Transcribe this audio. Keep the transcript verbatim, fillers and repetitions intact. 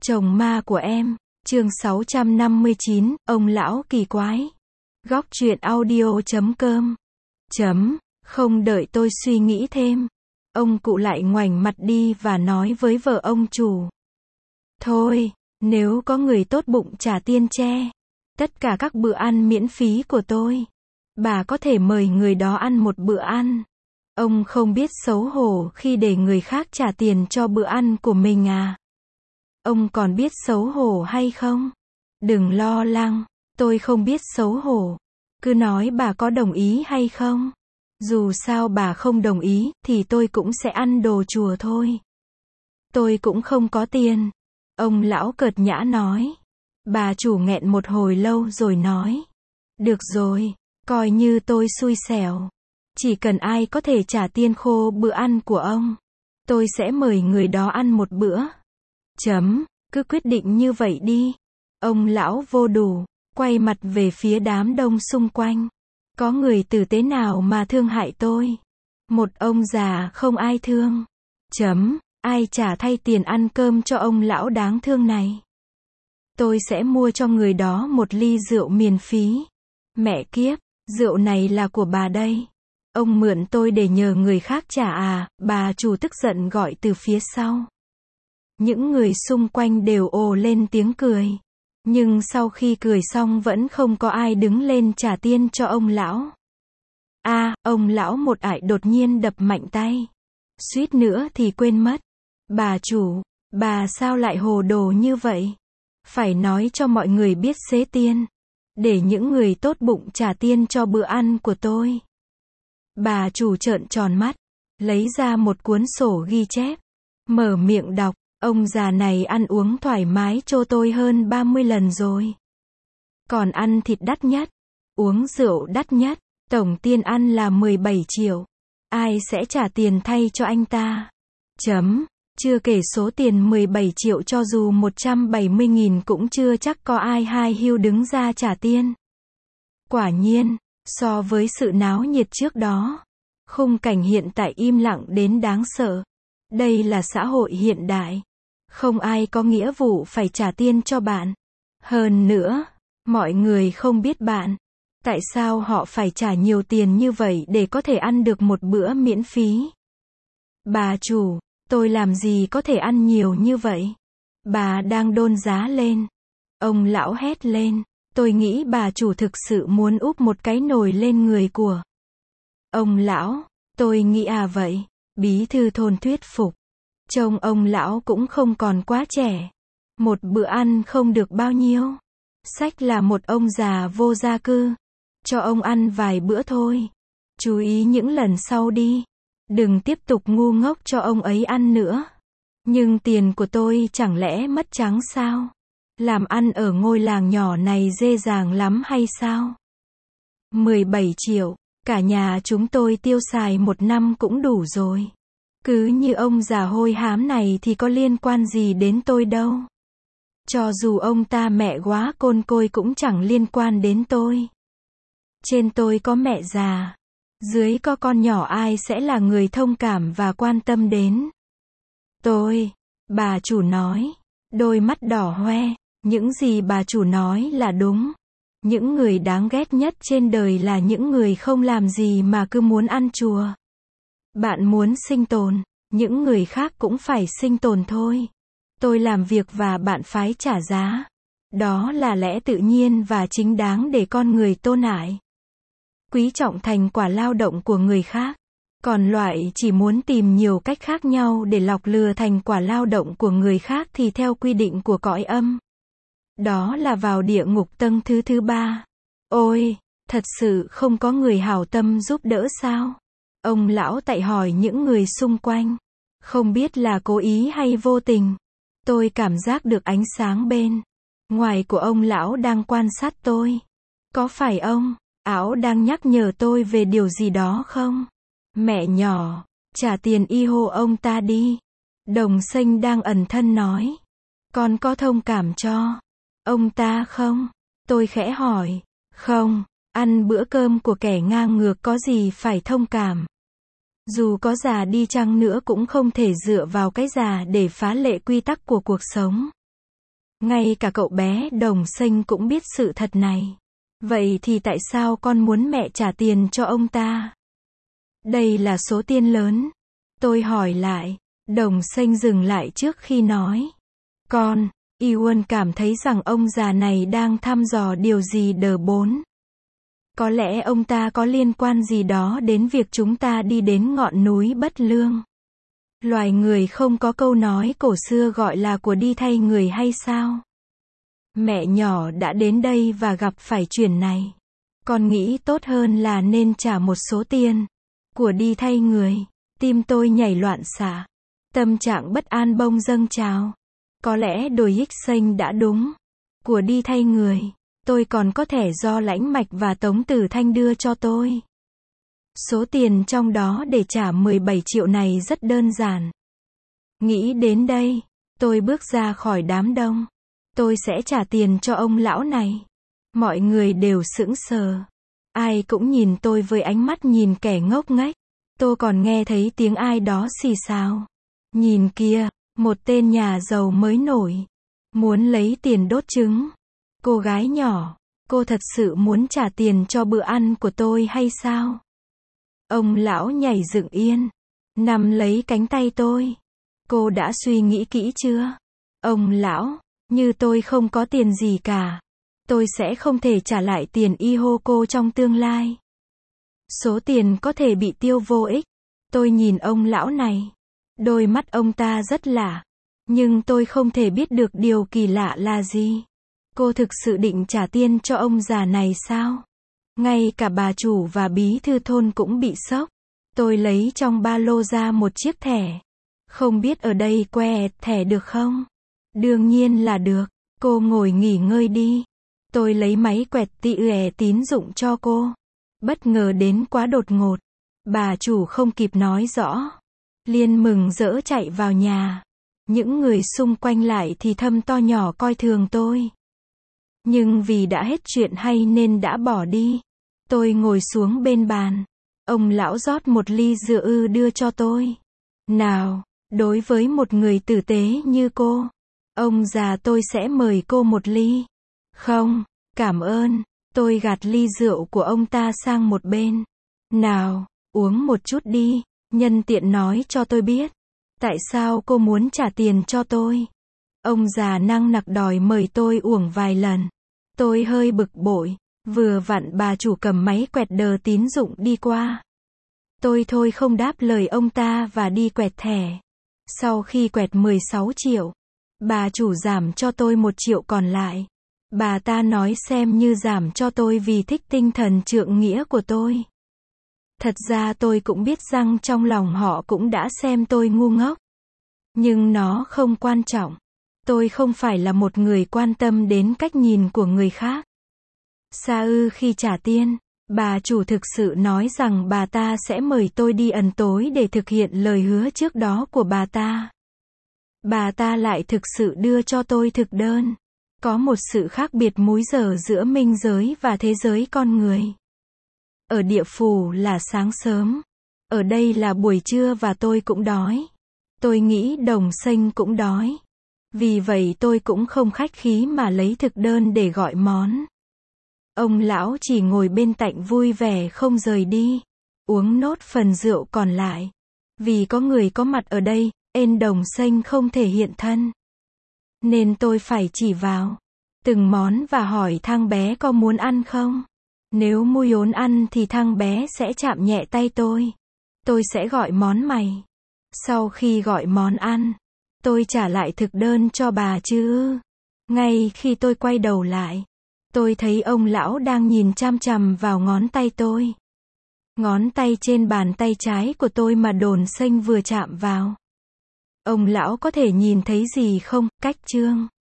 Chồng ma của em, chương sáu trăm năm mươi chín, ông lão kỳ quái. Góc truyện audio chấm com. Chấm, không đợi tôi suy nghĩ thêm. Ông cụ lại ngoảnh mặt đi và nói với vợ ông chủ. Thôi, nếu có người tốt bụng trả tiền che tất cả các bữa ăn miễn phí của tôi, bà có thể mời người đó ăn một bữa ăn. Ông không biết xấu hổ khi để người khác trả tiền cho bữa ăn của mình à? Ông còn biết xấu hổ hay không? Đừng lo lắng, tôi không biết xấu hổ. Cứ nói bà có đồng ý hay không. Dù sao bà không đồng ý, thì tôi cũng sẽ ăn đồ chùa thôi. Tôi cũng không có tiền. Ông lão cợt nhã nói. Bà chủ nghẹn một hồi lâu rồi nói. Được rồi, coi như tôi xui xẻo. Chỉ cần ai có thể trả tiền khô bữa ăn của ông, tôi sẽ mời người đó ăn một bữa. Chấm, cứ quyết định như vậy đi. Ông lão vô đủ, quay mặt về phía đám đông xung quanh. Có người tử tế nào mà thương hại tôi? Một ông già không ai thương. Chấm, ai trả thay tiền ăn cơm cho ông lão đáng thương này? Tôi sẽ mua cho người đó một ly rượu miễn phí. Mẹ kiếp, rượu này là của bà đây. Ông mượn tôi để nhờ người khác trả à? Bà chủ tức giận gọi từ phía sau. Những người xung quanh đều ồ lên tiếng cười. Nhưng sau khi cười xong vẫn không có ai đứng lên trả tiền cho ông lão. A, à, ông lão một ải đột nhiên đập mạnh tay. Suýt nữa thì quên mất. Bà chủ, bà sao lại hồ đồ như vậy? Phải nói cho mọi người biết xế tiền. Để những người tốt bụng trả tiền cho bữa ăn của tôi. Bà chủ trợn tròn mắt. Lấy ra một cuốn sổ ghi chép. Mở miệng đọc. Ông già này ăn uống thoải mái cho tôi hơn ba mươi lần rồi. Còn ăn thịt đắt nhất. Uống rượu đắt nhất. Tổng tiền ăn là mười bảy triệu. Ai sẽ trả tiền thay cho anh ta? Chấm. Chưa kể số tiền mười bảy triệu cho dù một trăm bảy mươi nghìn cũng chưa chắc có ai hai hưu đứng ra trả tiền. Quả nhiên, so với sự náo nhiệt trước đó, khung cảnh hiện tại im lặng đến đáng sợ. Đây là xã hội hiện đại. Không ai có nghĩa vụ phải trả tiền cho bạn. Hơn nữa, mọi người không biết bạn. Tại sao họ phải trả nhiều tiền như vậy để có thể ăn được một bữa miễn phí? Bà chủ, tôi làm gì có thể ăn nhiều như vậy? Bà đang đôn giá lên. Ông lão hét lên. Tôi nghĩ bà chủ thực sự muốn úp một cái nồi lên người của ông lão. Tôi nghĩ à vậy. Bí thư thôn thuyết phục. Trông ông lão cũng không còn quá trẻ. Một bữa ăn không được bao nhiêu. Sách là một ông già vô gia cư. Cho ông ăn vài bữa thôi. Chú ý những lần sau đi. Đừng tiếp tục ngu ngốc cho ông ấy ăn nữa. Nhưng tiền của tôi chẳng lẽ mất trắng sao? Làm ăn ở ngôi làng nhỏ này dễ dàng lắm hay sao? mười bảy triệu. Cả nhà chúng tôi tiêu xài một năm cũng đủ rồi. Cứ như ông già hôi hám này thì có liên quan gì đến tôi đâu. Cho dù ông ta mẹ quá côn côi cũng chẳng liên quan đến tôi. Trên tôi có mẹ già. Dưới có con nhỏ, ai sẽ là người thông cảm và quan tâm đến tôi? Bà chủ nói. Đôi mắt đỏ hoe. Những gì bà chủ nói là đúng. Những người đáng ghét nhất trên đời là những người không làm gì mà cứ muốn ăn chùa. Bạn muốn sinh tồn, những người khác cũng phải sinh tồn thôi. Tôi làm việc và bạn phải trả giá. Đó là lẽ tự nhiên và chính đáng để con người tôn nại. Quý trọng thành quả lao động của người khác. Còn loại chỉ muốn tìm nhiều cách khác nhau để lọc lừa thành quả lao động của người khác thì theo quy định của cõi âm. Đó là vào địa ngục tầng thứ thứ ba. Ôi, thật sự không có người hảo tâm giúp đỡ sao? Ông lão tại hỏi những người xung quanh. Không biết là cố ý hay vô tình. Tôi cảm giác được ánh sáng bên ngoài của ông lão đang quan sát tôi. Có phải ông ảo đang nhắc nhở tôi về điều gì đó không? Mẹ nhỏ, trả tiền y hô ông ta đi. Đồng xanh đang ẩn thân nói. Con có thông cảm cho ông ta không? Tôi khẽ hỏi. Không, ăn bữa cơm của kẻ ngang ngược có gì phải thông cảm. Dù có già đi chăng nữa cũng không thể dựa vào cái già để phá lệ quy tắc của cuộc sống. Ngay cả cậu bé Đồng Xanh cũng biết sự thật này. Vậy thì tại sao con muốn mẹ trả tiền cho ông ta? Đây là số tiền lớn. Tôi hỏi lại. Đồng Xanh dừng lại trước khi nói. Con, Iwon cảm thấy rằng ông già này đang thăm dò điều gì đờ bốn. Có lẽ ông ta có liên quan gì đó đến việc chúng ta đi đến ngọn núi bất lương. Loài người không có câu nói cổ xưa gọi là của đi thay người hay sao? Mẹ nhỏ đã đến đây và gặp phải chuyện này. Con nghĩ tốt hơn là nên trả một số tiền của đi thay người. Tim tôi nhảy loạn xạ. Tâm trạng bất an bông dâng trào. Có lẽ đồi ích xanh đã đúng. Của đi thay người. Tôi còn có thẻ do Lãnh Mạch và Tống Tử Thanh đưa cho tôi. Số tiền trong đó để trả mười bảy triệu này rất đơn giản. Nghĩ đến đây, tôi bước ra khỏi đám đông. Tôi sẽ trả tiền cho ông lão này. Mọi người đều sững sờ. Ai cũng nhìn tôi với ánh mắt nhìn kẻ ngốc nghếch. Tôi còn nghe thấy tiếng ai đó xì xào. Nhìn kia, một tên nhà giàu mới nổi. Muốn lấy tiền đốt trứng. Cô gái nhỏ, cô thật sự muốn trả tiền cho bữa ăn của tôi hay sao? Ông lão nhảy dựng yên, nắm lấy cánh tay tôi. Cô đã suy nghĩ kỹ chưa? Ông lão, như tôi không có tiền gì cả. Tôi sẽ không thể trả lại tiền Ihoko trong tương lai. Số tiền có thể bị tiêu vô ích. Tôi nhìn ông lão này. Đôi mắt ông ta rất lạ. Nhưng tôi không thể biết được điều kỳ lạ là gì. Cô thực sự định trả tiền cho ông già này sao? Ngay cả bà chủ và bí thư thôn cũng bị sốc. Tôi lấy trong ba lô ra một chiếc thẻ. Không biết ở đây que thẻ được không? Đương nhiên là được. Cô ngồi nghỉ ngơi đi. Tôi lấy máy quẹt tỉa tín dụng cho cô. Bất ngờ đến quá đột ngột. Bà chủ không kịp nói rõ. Liền mừng rỡ chạy vào nhà. Những người xung quanh lại thì thầm to nhỏ coi thường tôi. Nhưng vì đã hết chuyện hay nên đã bỏ đi. Tôi ngồi xuống bên bàn. Ông lão rót một ly rượu ư đưa cho tôi. Nào, đối với một người tử tế như cô, ông già tôi sẽ mời cô một ly. Không, cảm ơn. Tôi gạt ly rượu của ông ta sang một bên. Nào, uống một chút đi. Nhân tiện nói cho tôi biết. Tại sao cô muốn trả tiền cho tôi? Ông già năng nặc đòi mời tôi uổng vài lần. Tôi hơi bực bội. Vừa vặn bà chủ cầm máy quẹt đờ tín dụng đi qua. Tôi thôi không đáp lời ông ta và đi quẹt thẻ. Sau khi quẹt mười sáu triệu, bà chủ giảm cho tôi một triệu còn lại. Bà ta nói xem như giảm cho tôi vì thích tinh thần trượng nghĩa của tôi. Thật ra tôi cũng biết rằng trong lòng họ cũng đã xem tôi ngu ngốc. Nhưng nó không quan trọng. Tôi không phải là một người quan tâm đến cách nhìn của người khác. Sa ư khi trả tiền, bà chủ thực sự nói rằng bà ta sẽ mời tôi đi ẩn tối để thực hiện lời hứa trước đó của bà ta. Bà ta lại thực sự đưa cho tôi thực đơn. Có một sự khác biệt múi giờ giữa minh giới và thế giới con người. Ở địa phủ là sáng sớm. Ở đây là buổi trưa và tôi cũng đói. Tôi nghĩ Đồng Xanh cũng đói. Vì vậy tôi cũng không khách khí mà lấy thực đơn để gọi món. Ông lão chỉ ngồi bên cạnh vui vẻ không rời đi. Uống nốt phần rượu còn lại. Vì có người có mặt ở đây, nên Đồng Xanh không thể hiện thân. Nên tôi phải chỉ vào từng món và hỏi thằng bé có muốn ăn không. Nếu mui ốn ăn thì thằng bé sẽ chạm nhẹ tay tôi. Tôi sẽ gọi món mày. Sau khi gọi món ăn, tôi trả lại thực đơn cho bà chứ. Ngay khi tôi quay đầu lại, tôi thấy ông lão đang nhìn chằm chằm vào ngón tay tôi. Ngón tay trên bàn tay trái của tôi mà Đồn Xanh vừa chạm vào. Ông lão có thể nhìn thấy gì không? Cách chương.